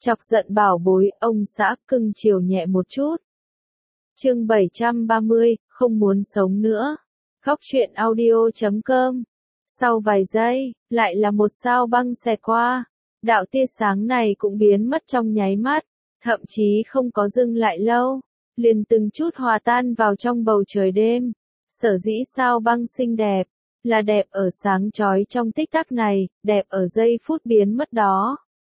Chọc giận bảo bối, ông xã cưng chiều nhẹ một chút. Chương 730, không muốn sống nữa. Khóc chuyện audio.com. Sau vài giây, lại là một sao băng xẹt qua. Đạo tia sáng này cũng biến mất trong nháy mắt, thậm chí không có dừng lại lâu, liền từng chút hòa tan vào trong bầu trời đêm. Sở dĩ sao băng xinh đẹp, là đẹp ở sáng chói trong tích tắc này, đẹp ở giây phút biến mất đó.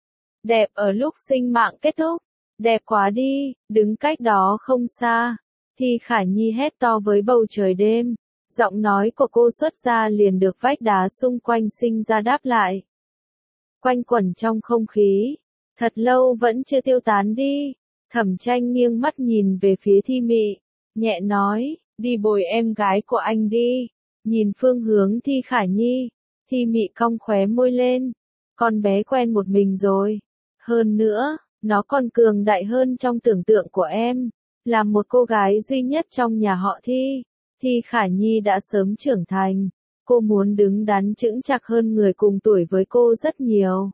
Đẹp ở lúc sinh mạng kết thúc, đẹp quá đi, đứng cách đó không xa. Thi Khả Nhi hét to với bầu trời đêm, giọng nói của cô xuất ra liền được vách đá xung quanh sinh ra đáp lại. Quanh quẩn trong không khí, thật lâu vẫn chưa tiêu tán đi. Thẩm Tranh nghiêng mắt nhìn về phía Thi Mị, nhẹ nói, đi bồi em gái của anh đi. Nhìn phương hướng Thi Khả Nhi, Thi Mị cong khóe môi lên, con bé quen một mình rồi. Hơn nữa, nó còn cường đại hơn trong tưởng tượng của em, là một cô gái duy nhất trong nhà họ Thi. Thi Khả Nhi đã sớm trưởng thành, cô muốn đứng đắn chững chạc hơn người cùng tuổi với cô rất nhiều.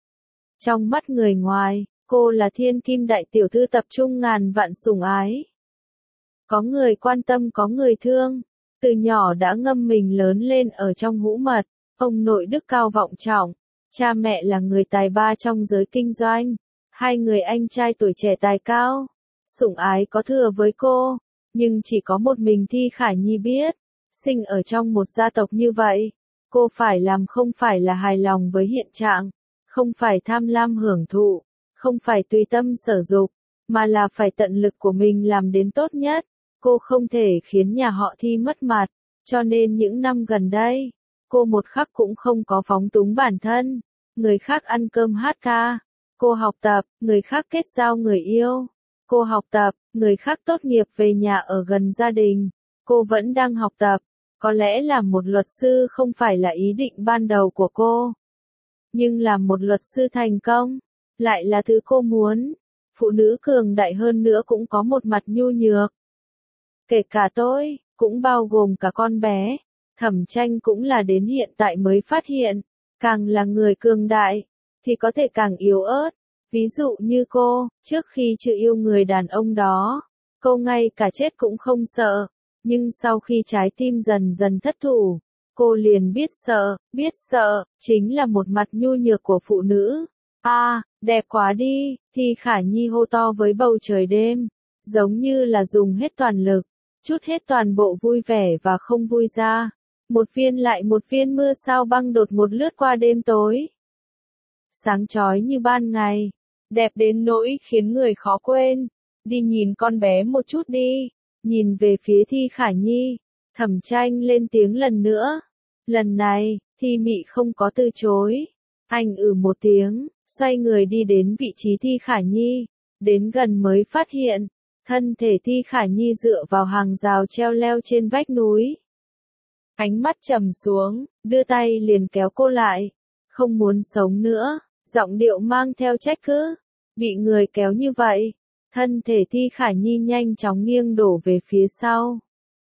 Trong mắt người ngoài, cô là thiên kim đại tiểu thư tập trung ngàn vạn sủng ái. Có người quan tâm có người thương, từ nhỏ đã ngâm mình lớn lên ở trong hũ mật, ông nội đức cao vọng trọng, cha mẹ là người tài ba trong giới kinh doanh, hai người anh trai tuổi trẻ tài cao, sủng ái có thừa với cô, nhưng chỉ có một mình Thi Khả Nhi biết, sinh ở trong một gia tộc như vậy, cô phải làm không phải là hài lòng với hiện trạng, không phải tham lam hưởng thụ, không phải tùy tâm sở dục, mà là phải tận lực của mình làm đến tốt nhất. Cô không thể khiến nhà họ Thi mất mặt, cho nên những năm gần đây, cô một khắc cũng không có phóng túng bản thân. Người khác ăn cơm hát ca, cô học tập, người khác kết giao người yêu, cô học tập, người khác tốt nghiệp về nhà ở gần gia đình, cô vẫn đang học tập. Có lẽ làm một luật sư không phải là ý định ban đầu của cô, nhưng làm một luật sư thành công, lại là thứ cô muốn. Phụ nữ cường đại hơn nữa cũng có một mặt nhu nhược. Kể cả tôi, cũng bao gồm cả con bé. Thẩm Tranh cũng là đến hiện tại mới phát hiện, càng là người cường đại, thì có thể càng yếu ớt. Ví dụ như cô, trước khi chưa yêu người đàn ông đó, cô ngay cả chết cũng không sợ. Nhưng sau khi trái tim dần dần thất thủ, cô liền biết sợ, chính là một mặt nhu nhược của phụ nữ. Đẹp quá đi, Thi Khả Nhi hô to với bầu trời đêm, giống như là dùng hết toàn lực, chút hết toàn bộ vui vẻ và không vui ra. Một viên lại một viên mưa sao băng đột ngột lướt qua đêm tối. Sáng chói như ban ngày, đẹp đến nỗi khiến người khó quên. Đi nhìn con bé một chút đi. Nhìn về phía Thi Khả Nhi, Thẩm Tranh lên tiếng lần nữa. Lần này, Thi Mị không có từ chối. Anh một tiếng, xoay người đi đến vị trí Thi Khả Nhi. Đến gần mới phát hiện, thân thể Thi Khả Nhi dựa vào hàng rào treo leo trên vách núi. Ánh mắt trầm xuống, đưa tay liền kéo cô lại. Không muốn sống nữa, giọng điệu mang theo trách cứ. Bị người kéo như vậy, thân thể Thi Khả Nhi nhanh chóng nghiêng đổ về phía sau.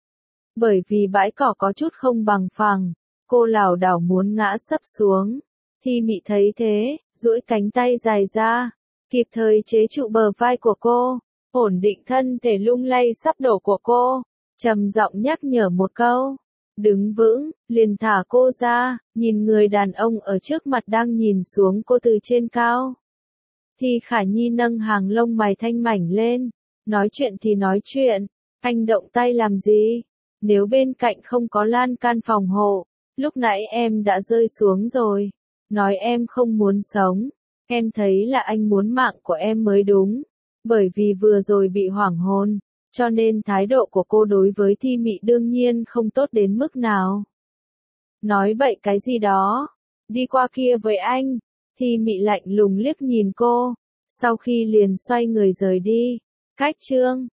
Bởi vì bãi cỏ có chút không bằng phẳng, cô lảo đảo muốn ngã sấp xuống. Thi Mị thấy thế, duỗi cánh tay dài ra, kịp thời chế trụ bờ vai của cô, ổn định thân thể lung lay sắp đổ của cô, trầm giọng nhắc nhở một câu. Đứng vững, liền thả cô ra, nhìn người đàn ông ở trước mặt đang nhìn xuống cô từ trên cao. Thi Khả Nhi nâng hàng lông mày thanh mảnh lên, nói chuyện thì nói chuyện, anh động tay làm gì? Nếu bên cạnh không có lan can phòng hộ, lúc nãy em đã rơi xuống rồi. Nói em không muốn sống, em thấy là anh muốn mạng của em mới đúng. Bởi vì vừa rồi bị hoảng hồn, cho nên thái độ của cô đối với Thi Mị đương nhiên không tốt đến mức nào. Nói bậy cái gì đó, đi qua kia với anh. Thi Mị lạnh lùng liếc nhìn cô, sau khi liền xoay người rời đi. Cách chương